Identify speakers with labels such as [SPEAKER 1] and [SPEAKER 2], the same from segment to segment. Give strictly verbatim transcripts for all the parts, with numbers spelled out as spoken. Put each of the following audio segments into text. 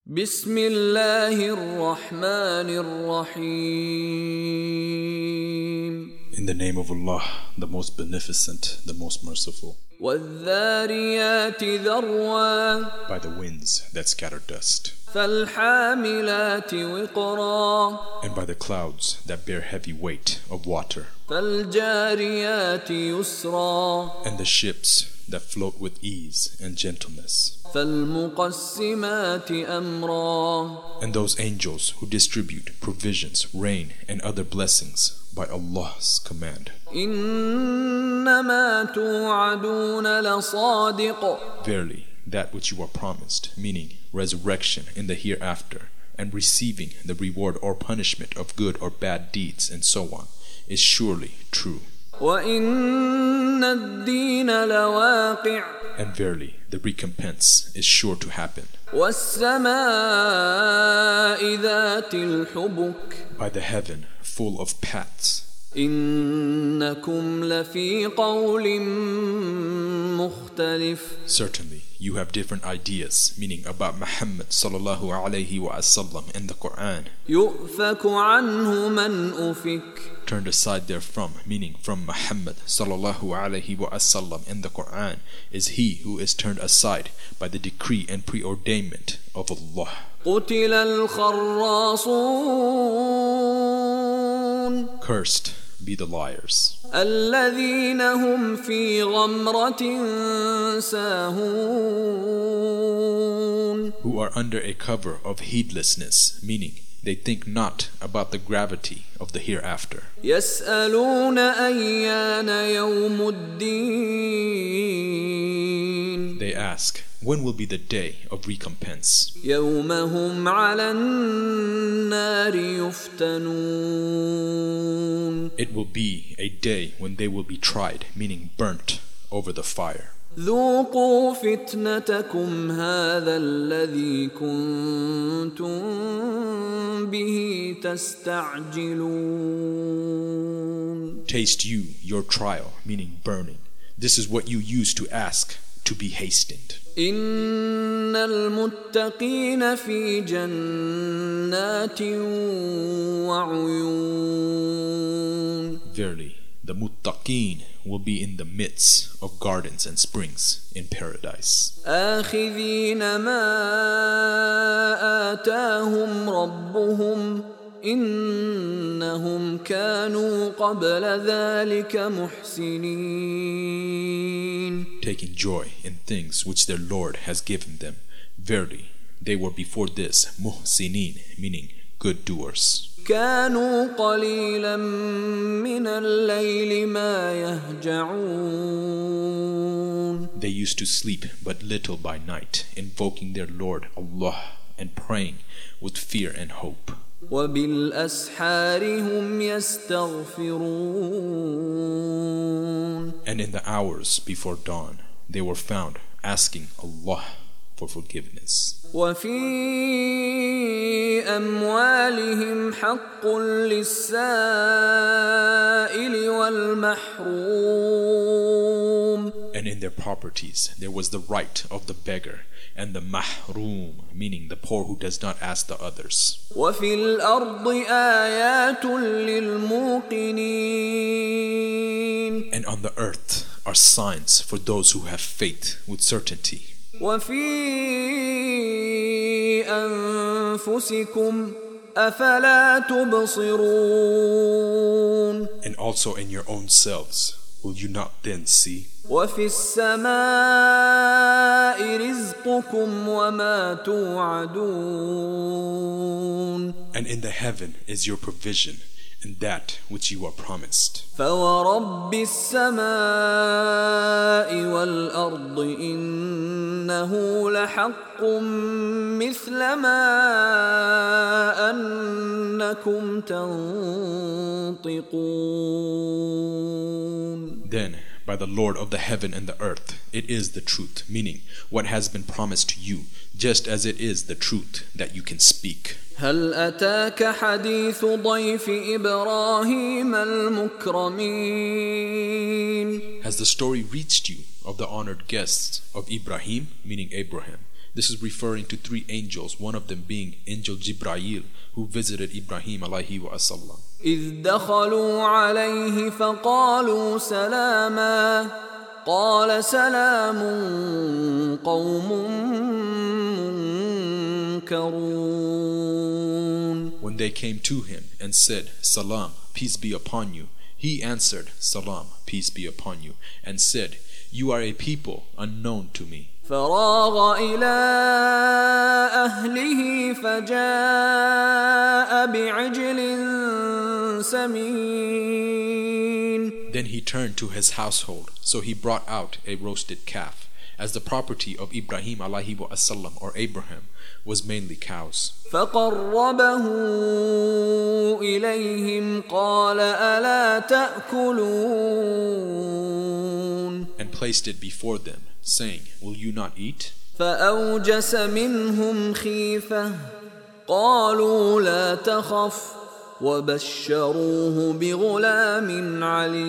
[SPEAKER 1] بسم الله الرحمن الرحيم.
[SPEAKER 2] In the name of Allah, the most beneficent, the most merciful.
[SPEAKER 1] والذاريات ذروا.
[SPEAKER 2] By the winds that scatter dust.
[SPEAKER 1] فالحاملات وقرا.
[SPEAKER 2] And by the clouds that bear heavy weight of water.
[SPEAKER 1] فالجاريات يسرا.
[SPEAKER 2] And the ships that float with ease and gentleness.
[SPEAKER 1] فالمقسمات أمرا.
[SPEAKER 2] And those angels who distribute provisions, rain, and other blessings by Allah's command.
[SPEAKER 1] إنما توعدون لصادق.
[SPEAKER 2] Verily, that which you are promised, meaning resurrection in the hereafter, and receiving the reward or punishment of good or bad deeds, and so on, is surely true.
[SPEAKER 1] وَإِنَّ الدِّينَ لَوَاقِعٌ.
[SPEAKER 2] And verily, the recompense is sure to happen.
[SPEAKER 1] وَالسَّمَاءِ ذَاتِ الْحُبُكِ.
[SPEAKER 2] By the heaven full of paths.
[SPEAKER 1] إِنَّكُمْ لَفِي قَوْلٍ مُخْتَلِفٍ.
[SPEAKER 2] Certainly, you have different ideas, meaning about Muhammad sallallahu alayhi wa sallam in the Quran.
[SPEAKER 1] يُؤْفَكُ عَنْهُ مَنْ أُفِكَ.
[SPEAKER 2] Turned aside therefrom, meaning from Muhammad sallallahu alayhi wa sallam in the Quran, is he who is turned aside by the decree and preordainment of Allah.
[SPEAKER 1] قُتِلَ الْخَرَّاصُونَ.
[SPEAKER 2] Cursed be the liars.
[SPEAKER 1] الذين هم في غمرة ساهون.
[SPEAKER 2] Who are under a cover of heedlessness, meaning they think not about the gravity of the hereafter.
[SPEAKER 1] يسألون أيان يوم الدين.
[SPEAKER 2] They ask, when will be the day of recompense?
[SPEAKER 1] يوم هم على النار يفتنون.
[SPEAKER 2] It will be a day when they will be tried, meaning burnt over the fire.
[SPEAKER 1] ذوقوا فتنتكم هذا الذي كنتم به تستعجلون.
[SPEAKER 2] Taste you your trial, meaning burning. This is what you used to ask to be hastened.
[SPEAKER 1] إن المتقين في جنات وعيون.
[SPEAKER 2] Verily, the muttaqeen will be in the midst of gardens and springs in paradise.
[SPEAKER 1] آخذين ما آتاهم ربهم إنهم كانوا قبل ذلك محسنين.
[SPEAKER 2] Taking joy in things which their Lord has given them. Verily, they were before this muhsinin, meaning good doers.
[SPEAKER 1] كانوا قليلا من الليل ما يهجعون.
[SPEAKER 2] They used to sleep but little by night, invoking their Lord Allah and praying with fear and hope.
[SPEAKER 1] وبالأسحار هم يستغفرون.
[SPEAKER 2] And in the hours before dawn, they were found asking Allah for forgiveness.
[SPEAKER 1] وفي أموالهم حق للسائل والمحروم.
[SPEAKER 2] And in their properties there was the right of the beggar and the mahroom, meaning the poor who does not ask the others.
[SPEAKER 1] وفي الأرض آيات للموقنين.
[SPEAKER 2] And on the earth are signs for those who have faith with certainty.
[SPEAKER 1] وفي أنفسكم أفلا تبصرون.
[SPEAKER 2] And also in your own selves, will you not then see?
[SPEAKER 1] وفي السماء رزقكم وما توعدون.
[SPEAKER 2] And in the heaven is your provision and that which you are promised.
[SPEAKER 1] فورب السماء والأرض إنه لحق مثل ما أنكم تنطقون.
[SPEAKER 2] Then, by the Lord of the heaven and the earth, it is the truth, meaning what has been promised to you, just as it is the truth that you can speak.
[SPEAKER 1] هل أتاك حديث ضيف إبراهيم المكرمين.
[SPEAKER 2] Has the story reached you of the honored guests of Ibrahim, meaning Abraham, This is referring to three angels, one of them being Angel Jibreel, who visited Ibrahim alayhi wa sallam.
[SPEAKER 1] إذ دخلوا عليه فقالوا سلاما قال سلام قوم منكرون.
[SPEAKER 2] When they came to him and said, Salam, peace be upon you, he answered, Salam, peace be upon you, and said, You are a people unknown to me.
[SPEAKER 1] فراغ إلى أهله فجاء بعجل سمين.
[SPEAKER 2] Then he turned to his household, so he brought out a roasted calf, as the property of Ibrahim alayhi wa sallam, or Abraham, was mainly cows.
[SPEAKER 1] فقربه إليهم قال ألا تأكلون.
[SPEAKER 2] And placed it before them, saying, Will you not eat?
[SPEAKER 1] فأوجس منهم خيفة قالوا لا تخف وبشروه بغلام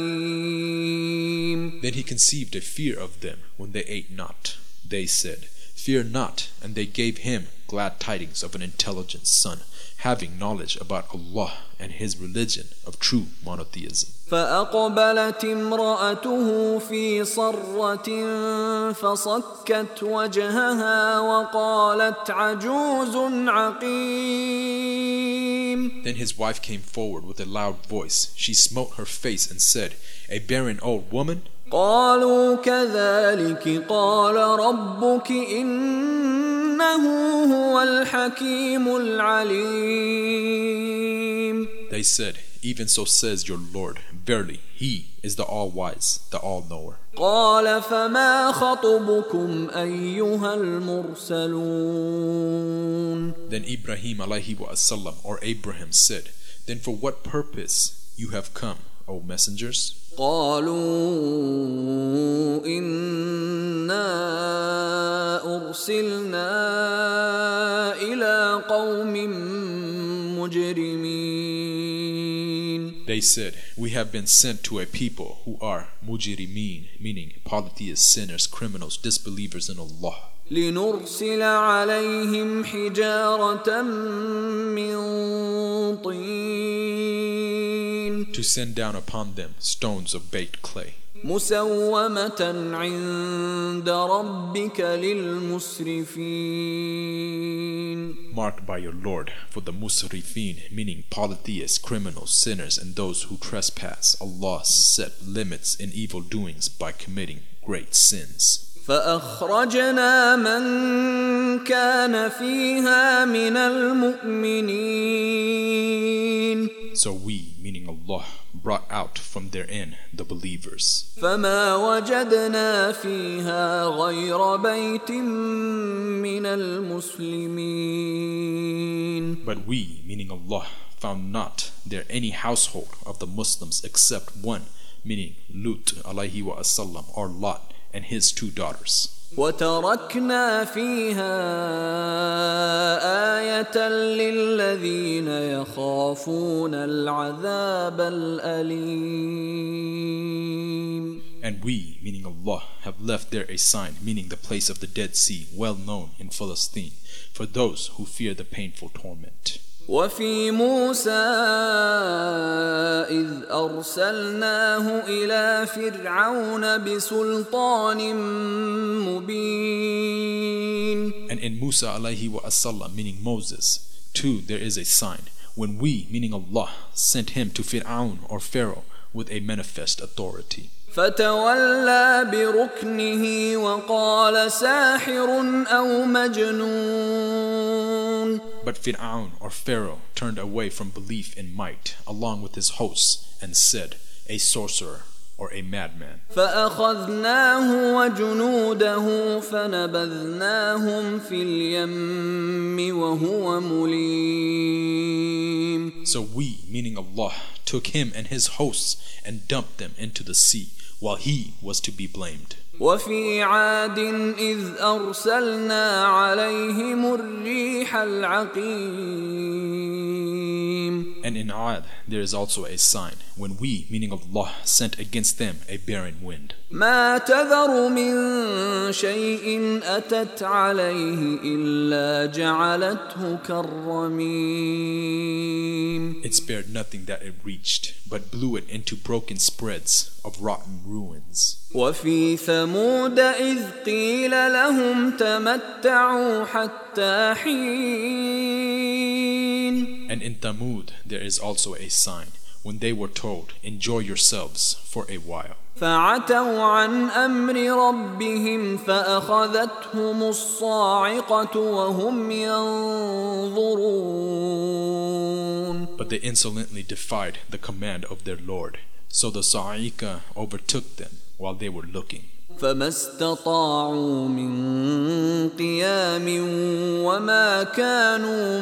[SPEAKER 1] عليم.
[SPEAKER 2] Then he conceived a fear of them when they ate not. They said, Fear not, and they gave him glad tidings of an intelligent son, having knowledge about Allah and his religion of true monotheism.
[SPEAKER 1] فأقبلت امرأته في صرة فصكت وجهها وقالت عجوز عقيم.
[SPEAKER 2] Then his wife came forward with a loud voice. She smote her face and said, A barren old woman?
[SPEAKER 1] قالوا كذلك قال ربك إنه هو الحكيم العليم.
[SPEAKER 2] They said, Even so says your Lord, verily, He is the all-wise, the all-knower.
[SPEAKER 1] قال فما خطبكم أيها المرسلون.
[SPEAKER 2] Then Ibrahim alayhi wa sallam, or Abraham, said, Then for what purpose you have come, O messengers?
[SPEAKER 1] قالوا إنا أرسلنا إلى قوم مجرمين.
[SPEAKER 2] They said, We have been sent to a people who are mujrimeen, meaning polytheists, sinners, criminals, disbelievers in Allah.
[SPEAKER 1] لنرسل عليهم حجارة من طين.
[SPEAKER 2] To send down upon them stones of baked clay.
[SPEAKER 1] مسومة عند ربك للمسرفين.
[SPEAKER 2] Marked by your Lord for the musrifin, meaning polytheists, criminals, sinners, and those who trespass. Allah set limits in evil doings by committing great sins.
[SPEAKER 1] فأخرجنا من كان فيها من المؤمنين.
[SPEAKER 2] So we, meaning Allah, brought out from therein the believers.
[SPEAKER 1] فما وجدنا فيها غير بيت من المسلمين.
[SPEAKER 2] But we, meaning Allah, found not there any household of the Muslims except one, meaning Lut alayhi wa sallam, or Lot, and his two daughters.
[SPEAKER 1] وتركنا فيها آية للذين يخافون العذاب الأليم.
[SPEAKER 2] And we, meaning Allah, have left there a sign, meaning the place of the Dead Sea, well known in Palestine, for those who fear the painful torment.
[SPEAKER 1] وفي موسى إذ أرسلناه إلى فرعون بسلطان مبين.
[SPEAKER 2] And in Musa alayhi wa sallam, meaning Moses, too there is a sign, when we, meaning Allah, sent him to Fir'aun or Pharaoh with a manifest authority.
[SPEAKER 1] فتولى بركنه وقال ساحر أو مجنون.
[SPEAKER 2] But Fir'aun or Pharaoh turned away from belief in might along with his hosts and said, a sorcerer or a madman.
[SPEAKER 1] فأخذناه وجنوده فنبذناهم في اليم وهو مليم.
[SPEAKER 2] So we, meaning Allah, took him and his hosts and dumped them into the sea while he was to be blamed.
[SPEAKER 1] وفي عاد إذ أرسلنا عليهم الريح العقيم.
[SPEAKER 2] And in Ad there is also a sign, when we, meaning Allah, sent against them a barren wind.
[SPEAKER 1] ما تذر من شيء أتت عليه إلا جعلته كالرميم.
[SPEAKER 2] It spared nothing that it reached, but blew it into broken spreads of rotten ruins.
[SPEAKER 1] وفي ثمود إذ قيل لهم تمتعوا حتى حين.
[SPEAKER 2] And in Thamud there is also a sign, when they were told, enjoy yourselves for a while.
[SPEAKER 1] فعتوا عن أمر ربهم فأخذتهم الصاعقة وهم ينظرون.
[SPEAKER 2] But they insolently defied the command of their Lord, so the Sa'iqah overtook them while they were looking.
[SPEAKER 1] فما استطاعوا من قيام وما كانوا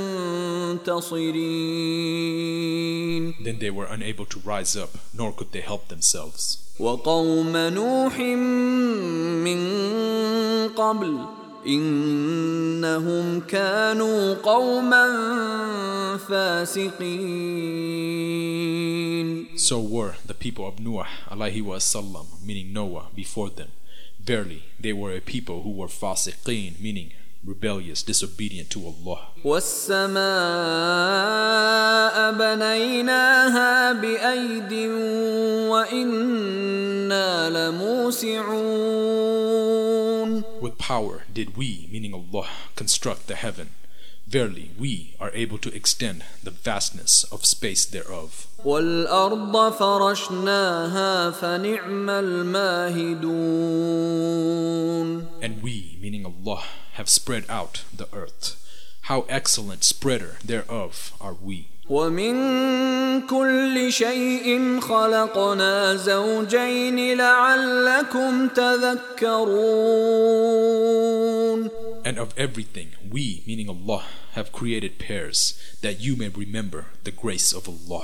[SPEAKER 1] منتصرين.
[SPEAKER 2] Then they were unable to rise up, nor could they help themselves.
[SPEAKER 1] وقوم نوح من قبل إنهم كانوا قوما فاسقين.
[SPEAKER 2] So were the people of Nuh alayhi wa sallam, meaning Noah, before them. Verily, they were a people who were fasiqeen, meaning rebellious, disobedient to Allah.
[SPEAKER 1] والسماء بنيناها بأيد وإنا لموسعون.
[SPEAKER 2] With power did we, meaning Allah, construct the heaven. Verily, we are able to extend the vastness of space thereof.
[SPEAKER 1] والأرض فرشناها فنعم الماهدون.
[SPEAKER 2] And we, meaning Allah, have spread out the earth. How excellent spreader thereof are we.
[SPEAKER 1] ومن كل شيء خلقنا زوجين لعلكم تذكرون.
[SPEAKER 2] And of everything, we, meaning Allah, have created pairs, that you may remember the grace of Allah.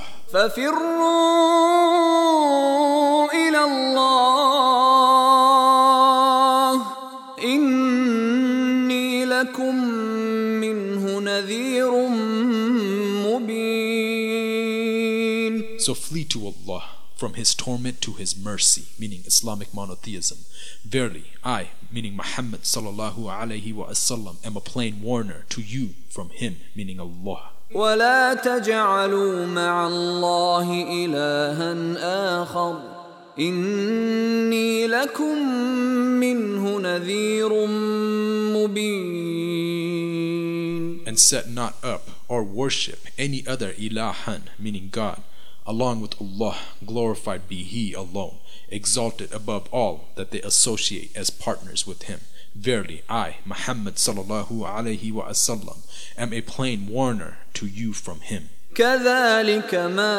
[SPEAKER 1] ففروا إلى الله إني لكم منه نذير مبين.
[SPEAKER 2] So flee to Allah, from His torment to His mercy, meaning Islamic monotheism. Verily, I, meaning Muhammad sallallahu alayhi wa sallam, am a plain warner to you from Him, meaning Allah.
[SPEAKER 1] ولا تجعلوا مع الله إلها آخر إني لكم منه نذير مبين.
[SPEAKER 2] And set not up or worship any other ilahan, meaning God, along with Allah, glorified be He alone, exalted above all that they associate as partners with Him. Verily, I, Muhammad sallallahu alayhi wa sallam, am a plain warner to you from Him.
[SPEAKER 1] كذلك ما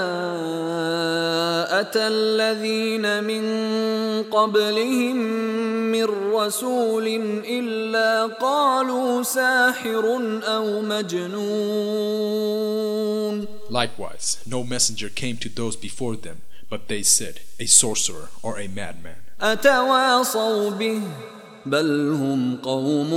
[SPEAKER 1] أتى الذين من قبلهم من رسول إلا قالوا ساحر أو مجنون.
[SPEAKER 2] Likewise, no messenger came to those before them, but they said, a sorcerer or a madman.
[SPEAKER 1] أتواصوا به بل هم قوم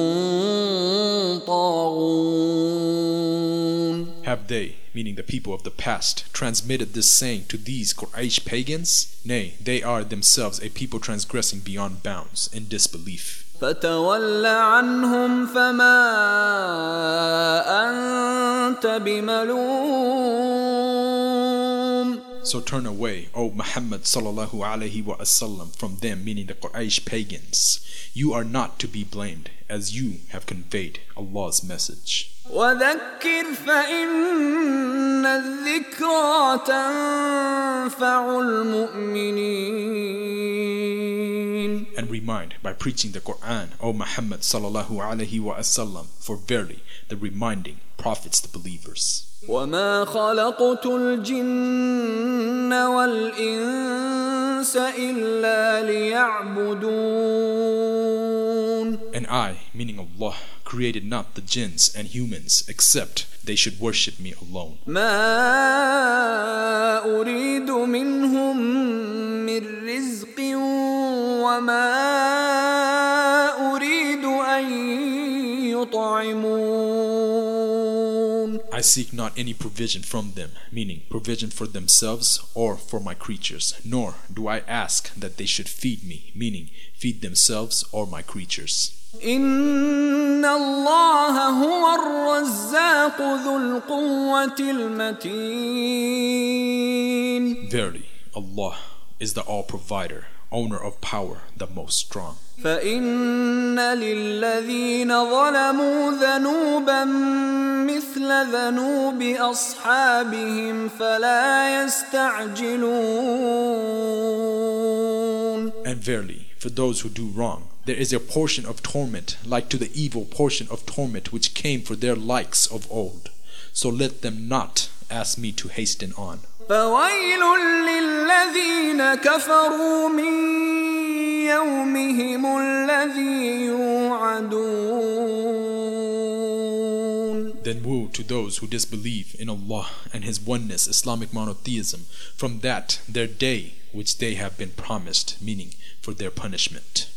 [SPEAKER 1] طاغون.
[SPEAKER 2] Have they, meaning the people of the past, transmitted this saying to these Quraysh pagans? Nay, they are themselves a people transgressing beyond bounds in disbelief.
[SPEAKER 1] فتول عنهم فما أنت بملوم.
[SPEAKER 2] So turn away, O Muhammad sallallahu alayhi wa sallam, from them, meaning the Quraysh pagans. You are not to be blamed, as you have conveyed Allah's message.
[SPEAKER 1] وذكر فإن الذكرى تنفع المؤمنين.
[SPEAKER 2] And remind by preaching the Quran, O Muhammad sallallahu alayhi wa sallam, for verily the reminding profits the believers.
[SPEAKER 1] وما خلقت الجن والإنس إلا ليعبدون.
[SPEAKER 2] And I, meaning Allah, created not the jinns and humans except they should worship me alone.
[SPEAKER 1] ما أريد منهم من رزق وما أريد أن يطعمون.
[SPEAKER 2] I I seek not any provision from them, meaning provision for themselves or for my creatures, nor do I ask that they should feed me, meaning feed themselves or my creatures.
[SPEAKER 1] إن الله هو الرزاق ذو القوة المتين.
[SPEAKER 2] Verily, Allah is the all-provider, owner of power, the most strong.
[SPEAKER 1] فإن للذين ظلموا ذنوبا مثل ذنوب أصحابهم فلا يستعجلون.
[SPEAKER 2] And verily, for those who do wrong, there is a portion of torment like to the evil portion of torment which came for their likes of old. So let them not ask me to hasten on.
[SPEAKER 1] فويل للذين كفروا من يومهم الذي يوعدون.
[SPEAKER 2] Then woe to those who disbelieve in Allah and His oneness, Islamic monotheism, from that their day which they have been promised, meaning for their punishment.